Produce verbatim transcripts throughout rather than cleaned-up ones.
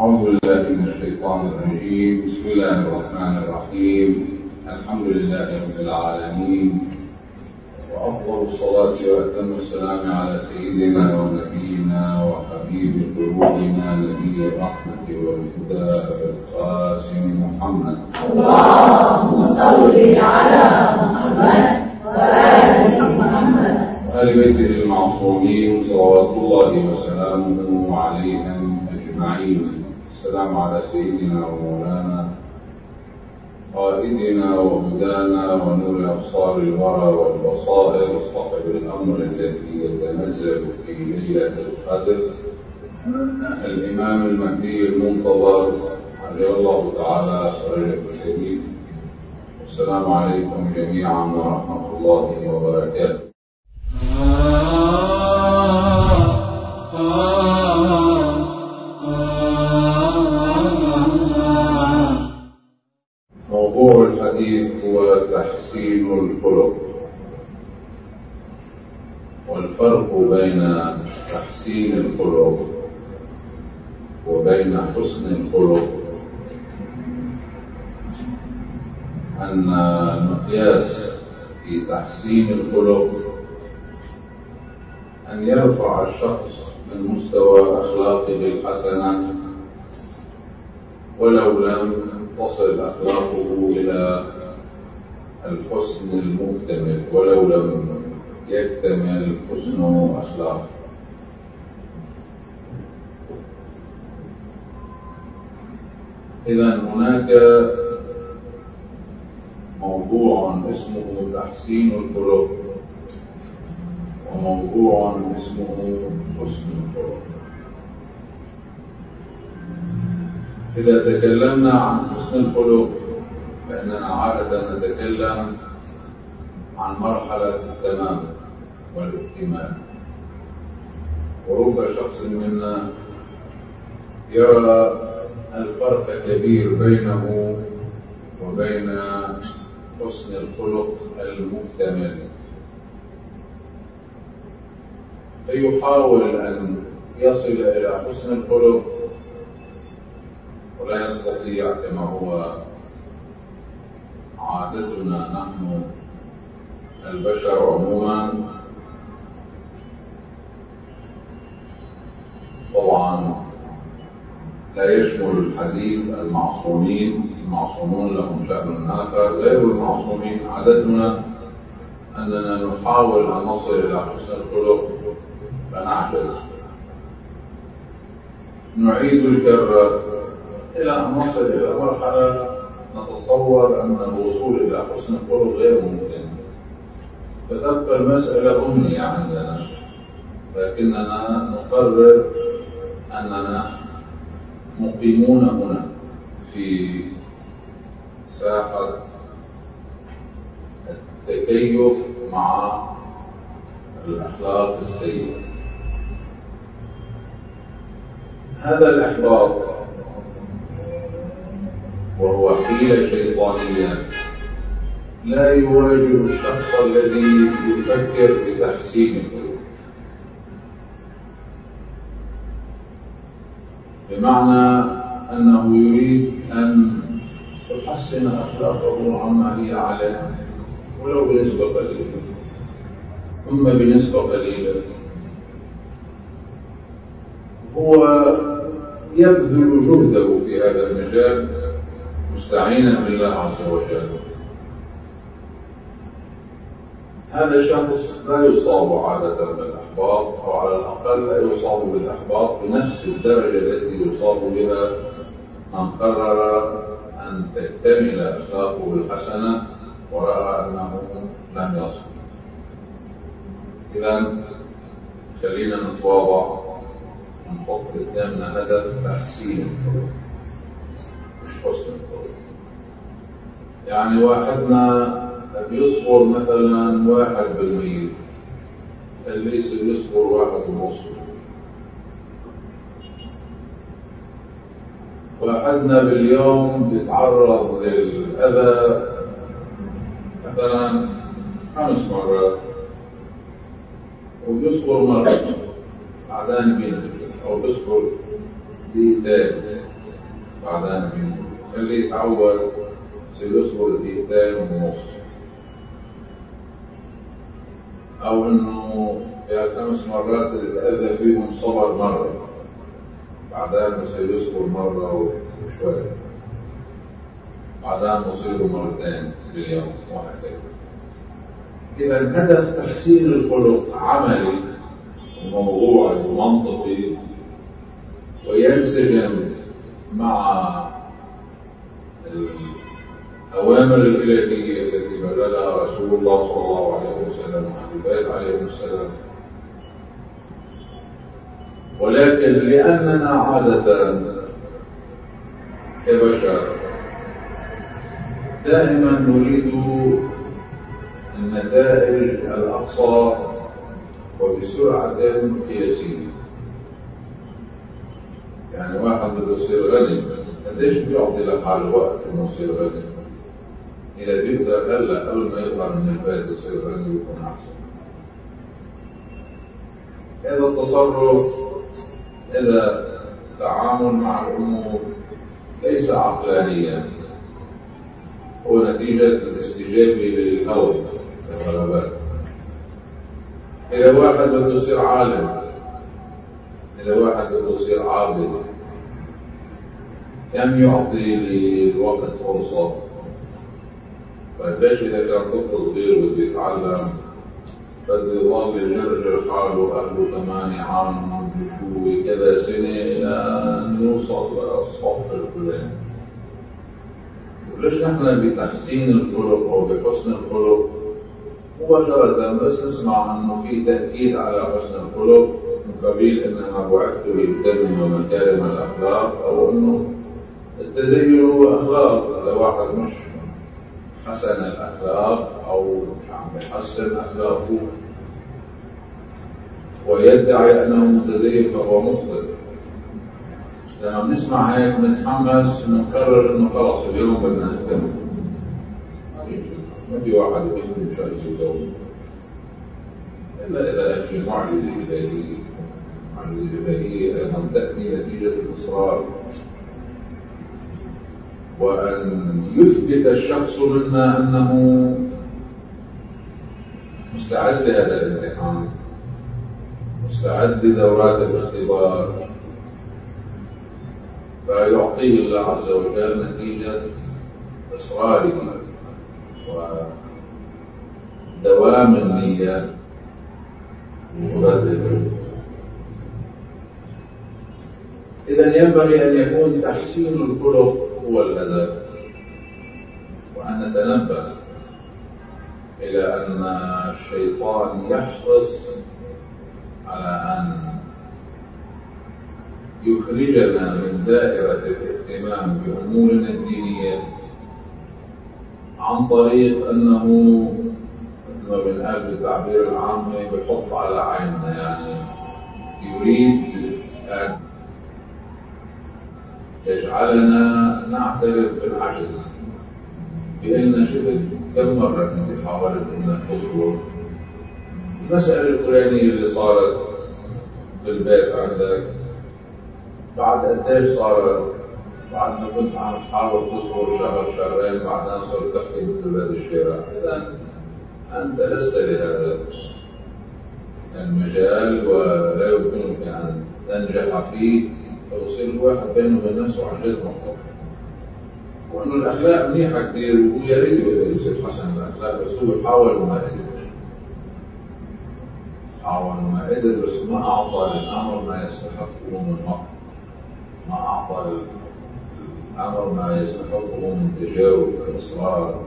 أعوذ بالله من الشيطان الرجيم. بسم الله الرحمن الرحيم. الحمد لله رب العالمين، وأفضل الصلاة وأتم السلام على سيدنا ونبينا وحبيب قلوبنا نبي الرحمة والهدى القاسم محمد. اللهم صل على محمد وآل محمد وآل بيته المعصومين صلوات الله وسلامه عليهم أجمعين. السلام على سيدنا ومولانا قائدنا وهدانا ونور أبصار الورى والبصائر صاحب الأمر الذي يتنزل في ليلة القدر الإمام المهدي المنتظر عجل الله تعالى فرجه الشريف. السلام عليكم جميعا ورحمة الله وبركاته. موضوع الحديث هو تحسين الخلق، والفرق بين تحسين الخلق وبين حسن الخلق أن المقياس في تحسين الخلق أن يرفع الشخص من مستوى أخلاقه الحسنة ولو لم تصل أخلاقه إلى الحسن المكتمل، ولو لم يكتمل حسن أخلاقه. إذن هناك موضوع اسمه تحسين الخلق وموضوع اسمه حسن الخلق. إذا تكلمنا عن حسن الخلق فإننا عادة نتكلم عن مرحلة التمام والاكتمال، ورب شخص منا يرى الفرق كبير بينه وبين حسن الخلق المكتمل، فيحاول أن يصل إلى حسن الخلق ولا يستطيع، كما هو عادتنا نحن البشر عموما. طبعا لا يشمل الحديث المعصومين، المعصومون لهم شأن آخر، غير المعصومين عادتنا أننا نحاول أن نصل إلى حسن الخلق فنعجز، نعيد الكرة إلى أن نصل إلى مرحلة نتصور أن الوصول إلى حسن الخلق غير ممكن، فتبقى المسألة أمنية عندنا، لكننا نقرر أننا مقيمون هنا في ساحة التكيف مع الأخلاق السيئة. هذا الإحباط وهو حيلة شيطانية لا يواجه الشخص الذي يفكر بتحسين الخلق، بمعنى أنه يريد أن يحسن أخلاقه عما هي عليه ولو بنسبة قليلة، ثم بنسبة قليلة هو يبذل جهده في هذا المجال مستعينا بالله عز وجل. هذا الشخص لا يصاب عادة بالإحباط، أو على الأقل لا يصاب بالإحباط بنفس الدرجة التي يصاب بها من قرر أن تكتمل أخلاقه الحسنة ورأى أنه لم يصل. إذن خلينا نتواضع ونحط قدامنا هدف تحسين الخلق مش حسن الخلق. يعني واحدنا بيصبر مثلا واحد بالمية، اللي يصبر واحد ونص. واحدنا باليوم بيتعرض للأذى مثلا خمس مرات وبيصبر مرة بعدين بينتهي، أو بيصبر دقيقتين بعدين منه، خليه يتعود يصير يصبر دقيقتين ونص، أو إنه في خمس مرات اللي تأذى فيهم صبر مرة، بعدين يصير يصبر مرة وشوي، بعدين يصيروا مرتين باليوم وهكذا. إذا الهدف تحسين الخلق عملي وموضوعي ومنطقي، وينسجم مع الأوامر الإلهية التي بلغها رسول الله صلى الله عليه وسلم وأهل البيت عليهم السلام. ولكن لأننا عادة كبشر دائما نريد النتائج الأقصى وبسرعة قياسية. يعني واحد بده يصير غني، قديش بيعطي لحاله وقت انه يصير غني؟ إذا بيقدر هلا قبل ما يطلع من البيت يصير غني ويكون أحسن. هذا التصرف، هذا التعامل مع الأمور ليس عقلانيا، هو نتيجة الاستجابة للهوى والغلبات. إذا واحد بده يصير عالم، إذا واحد بده يصير عابد، كم يعطي للوقت فرصة؟ فليش إذا كان طفل صغير بده يتعلم بده يضل يجرجر حاله أهله ثمانية عام بشوي كذا سنة إلى أن يوصل للصف الفلاني؟ وليش نحن بتحسين الخلق أو بحسن الخلق مباشرة بس نسمع أنه في تأكيد على حسن الخلق من قبيل أنما بعثت لأتمم مكارم الأخلاق، أو أنه التدين هو أخلاق؟ إذا واحد مش حسن الأخلاق أو مش عم بيحسن أخلاقه ويدعي أنه متدين فهو مخطئ. لما بنسمع هيك بنتحمس ونقرر إنه خلاص اليوم بدنا نهتم. ما في واحد يخدم شيء اليوم إلا إذا أجل معجزة إلهية. معجزة إلهية أيضا تأتي نتيجة الإصرار، وأن يثبت الشخص منا أنه مستعد لهذا الامتحان، مستعد لدورات الاختبار، فيعطيه الله عز وجل نتيجة إصراره ودوام النية وبذل. إذا ينبغي أن يكون تحسين الخلق هو الهدف، وأن نتنبه إلى أن الشيطان يحرص على أن يخرجنا من دائرة الاهتمام بأمورنا الدينية عن طريق أنه مثل ما بنقال بالتعبير العامي بحط على عيننا، يعني يريد أن يجعلنا نعترف بالعجز. بأن شفت كم مرة كنت حاولت أنك تصبر المسألة الفلانية اللي صارت بالبيت عندك، بعد قديش صارت؟ بعد ما كنت عم تحاول تصبر شهر شهرين بعدين صرت تحكي مثل هذا الشارع. إذا أنت لست لهذا المجال ولا يمكنك أن تنجح فيه، ويصير الواحد بينه وبين نفسه عن جد محبط. وأنه الأخلاق منيحة كثير ويا ريت يصير حسن الأخلاق، بس هو حاول وما قدر. حاول وما قدر، بس ما أعطى للأمر ما يستحقه من حق، ما أعطى الأمر ما يستحقه من تجاوب الإصرار.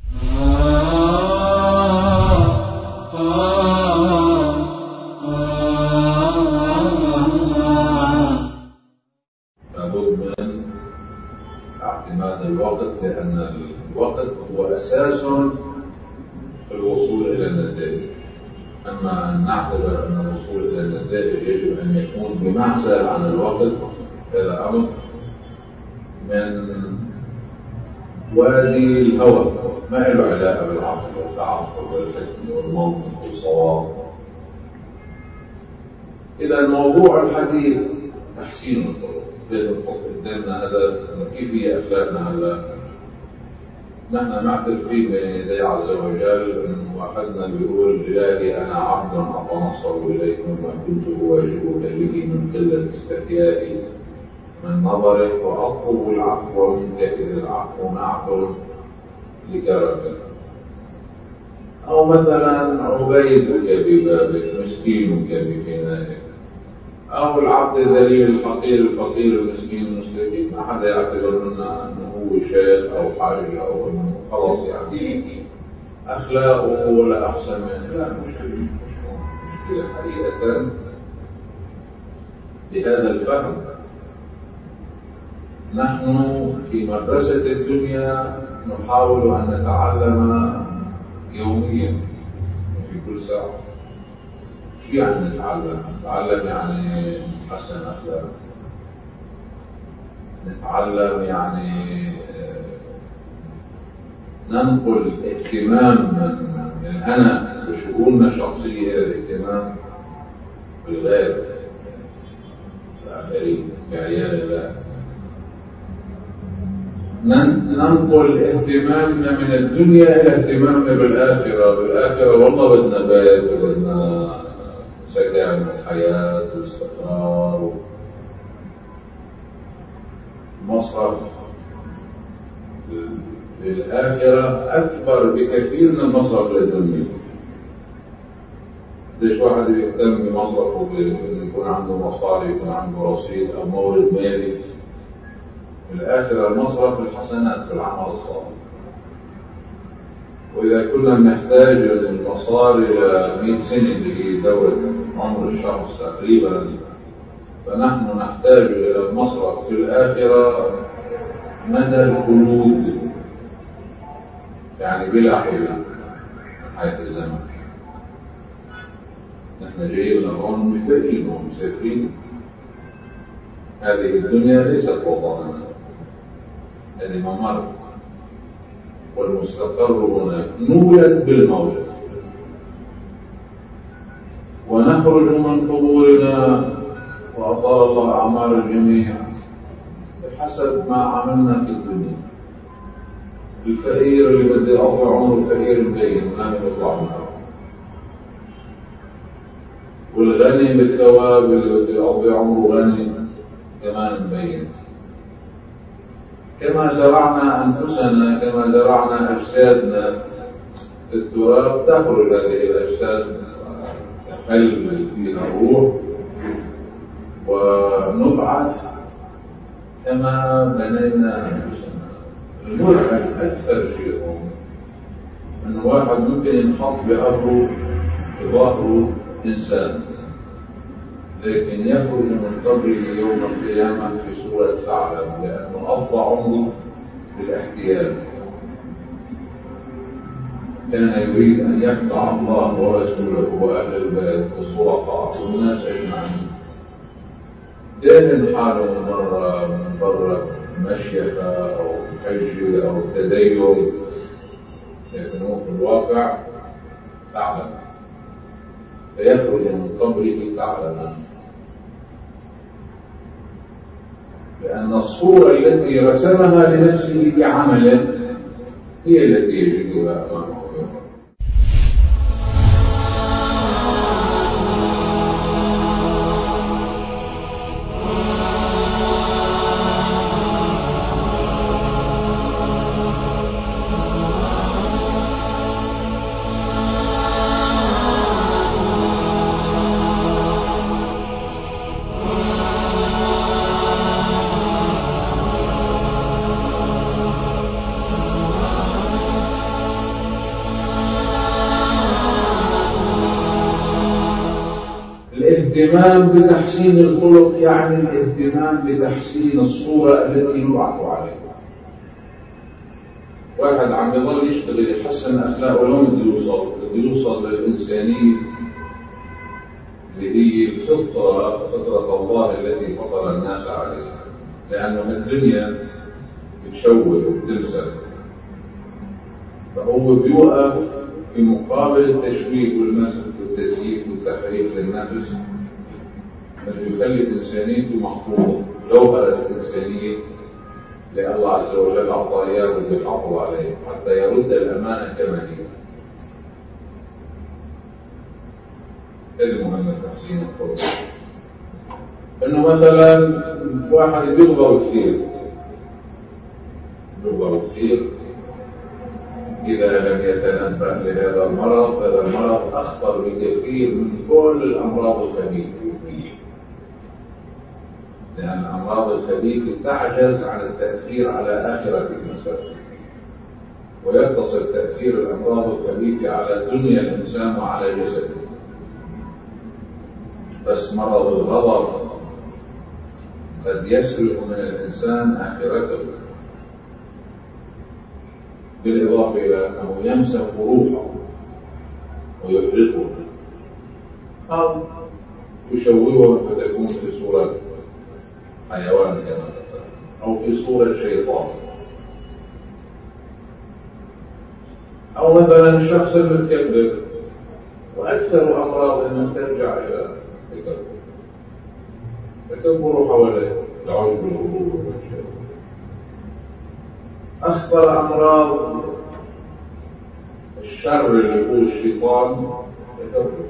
لابد من اعتماد الوقت، لأن الوقت هو أساس في الوصول إلى النتائج. أما أن نعتبر أن الوصول إلى النتائج يجب أن يكون بمعزل عن الوقت، هذا أمر من وادي الهوى، ما له علاقة بالعقل والتعقل والحكمة والمنطق والصواب. إذا موضوع الحديث تحسين الخلق. لازم نحط قدامنا هدف كيف هي أخلاقنا هلا. نحن نعترف بين يدي عز وجل أن واحدنا بيقول إلهي أنا عبد أتنصر إليكم وما كنت أواجهك به من قلة استحيائي من نظرك وأطلب العفو منك إذ العفو نعترف لكرمك. أو مثلا عبيدك ببابك مسكينك بفنائك، أو العبد الذليل الفقير الفقير المسكين المستفيد. ما حدا يعتبر منا أنه هو شيخ أو حاج أو أنه خلاص يعني أخلاقه ولا أحسن منه. لا، مشكلة مشكلة حقيقة بهذا الفهم. نحن في مدرسة الدنيا نحاول أن نتعلم يوميا في كل ساعة. شو يعني نتعلم؟ نتعلم يعني نحسن أخلاق، نتعلم يعني ننقل اهتمام من الهنا بشؤوننا الشخصية إلى الاهتمام بالغير، الآخرين، بعيال الله. ننقل اهتمامنا من الدنيا إلى اهتمامنا بالآخرة. بالآخرة والله بدنا بيت وبدنا سكن الحياة والاستقرار مصرف. للآخرة أكبر بكثير من المصرف للدنيا. ليش واحد يهتم بمصرفه بأنه يكون عنده مصاري، يكون عنده رصيد أو مورد مالي؟ الآخرة المصرف الحسنات في العمل الصالح. وإذا كنا نحتاج المصاري إلى مئة سنة اللي هي دورة عمر الشخص تقريبا، فنحن نحتاج إلى المصرف في الآخرة مدى الخلود، يعني بلا حدود من حيث الزمن. نحن جايين هون مش باقيين، هون مسافرين. هذه الدنيا ليست وطنا، هذه ممر، والمستقر هناك. نولد بالموت ونخرج من قبورنا، وأطال الله أعمار الجميع بحسب ما عملنا في الدنيا. الفقير اللي بده يقضي عمره فقير مبين ما بيطلع منه، والغني بالثواب اللي بده يقضي عمره غني كمان مبين. كما زرعنا أنفسنا، كما زرعنا أجسادنا في التراب، تخرج هذه الأجساد تحل فيها الروح ونبعث كما بنينا أنفسنا. الملحد أكثر شيء أن واحد ممكن ينحط بقبره بظهره إنسان، لكن يخرج من قبره يوم القيامة في صورة ثعلب، لأنه قضى عمره بالاحتيال. كان يريد أن يخدع الله ورسوله وأهل البيت والصرفاء والناس أجمعين. دائما حاله من برا من برا مشيخة أو حج أو تدين، لكن هو في الواقع ثعلب، فيخرج من قبره ثعلبا، لأن الصورة التي رسمها لنفسه بعمله هي التي يجدها أمامه. الاهتمام بتحسين الخلق يعني الاهتمام بتحسين الصورة التي نبعث عليها. واحد عم يضل يشتغل يحسن أخلاقه، لو بده يوصل بده يوصل للإنسانية اللي هي الفطرة، فطرة الله التي فطر الناس عليها، لأنه الدنيا بتشوه وبتلزق، فهو بيوقف في مقابل التشويه والمسح والتزييف والتحريف للنفس، بس بيخلي إنسانيته محفوظة. جوهرة الإنسانية لله عز وجل أعطى إياه بالحفظ عليه حتى يرد الأمانة كما هي. هذه مهمة تحسين الخلق. إنه مثلا واحد بيغضب كثير بيغضب كثير إذا لم يتنبه لهذا المرض، هذا المرض أخطر بكثير من كل الأمراض الخبيثة، لأن الأمراض الخبيثة تعجز عن التأثير على آخرة الإنسان، ويقتصر تأثير الأمراض الخبيثة على دنيا الإنسان وعلى جسده. بس مرض الغضب قد يسرق من الإنسان آخرته، بالإضافة إلى أنه يمسك روحه ويحرقه أو يشوهه فتكون في صورة حيوان أو في صورة شيطان. أو مثلا الشخص المتكبر، وأكثر أمراض أن ترجع إلى التكبر. تكبر حواليه العجب والغرور والشيء. أخطر أمراض الشر اللي هو الشيطان تكبر.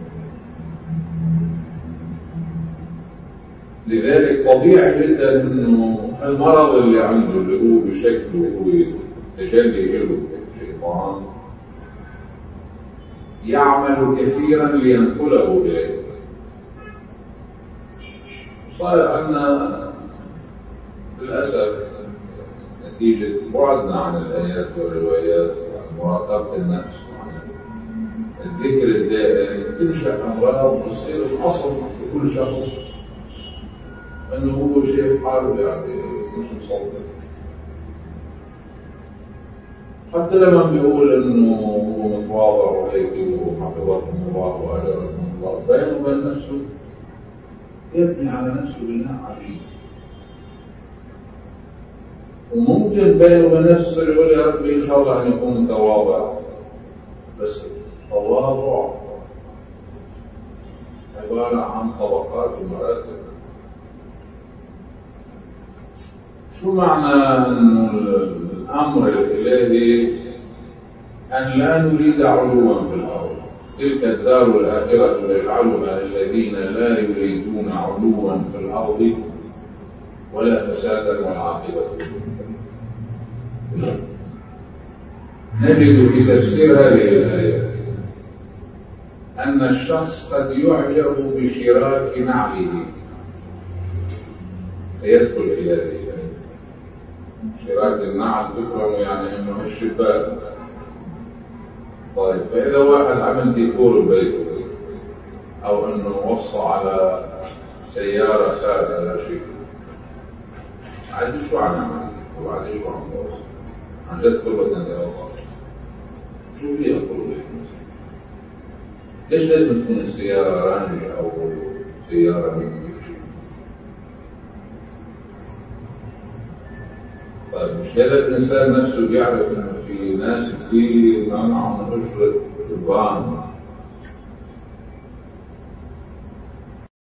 لذلك طبيعي جدا انه المرض اللي عنده اللي هو بشكله هو تجلي له الشيطان يعمل كثيرا لينقله اليه. صار عندنا للاسف نتيجه بعدنا عن الايات والروايات وعن مراقبه النفس وعن الذكر الدائم تنشا امراض تصير الاصل في كل شخص انه هو شيء حاله يعني مش مصدق. حتى لما بيقول انه هو متواضع وهيك وحفظكم الله واجركم الله، بينه وبين نفسه يبني على نفسه بناء عجيب. وممكن بينه وبين نفسه يقول يا ربي ان شاء الله ان يكون متواضع، بس التواضع عباره عن طبقات ومراتب. شو معنى أن الأمر الإلهي أن لا نريد علوا في الأرض؟ تلك الدار الآخرة نجعلها للذين لا يريدون علوا في الأرض ولا فسادا والعاقبة للمتقين. نجد في تفسير هذه الآية أن الشخص قد يعجب بشراك نعله فيدخل في هذه الآية. شراك النعل تكرم يعني انه الشفاء. طيب فاذا واحد عمل ديكور بيته او انه وصى على سياره سادة لا شيء، عاد شو عم يعمل وبعد شو عم يوصل عن جد قربة عند الله؟ شو فيها قربة؟ ليش لازم تكون السياره رانج او سياره من طيب مش هذا الإنسان نفسه بيعرف إنه في ناس كثير ما معهم أجرة شبان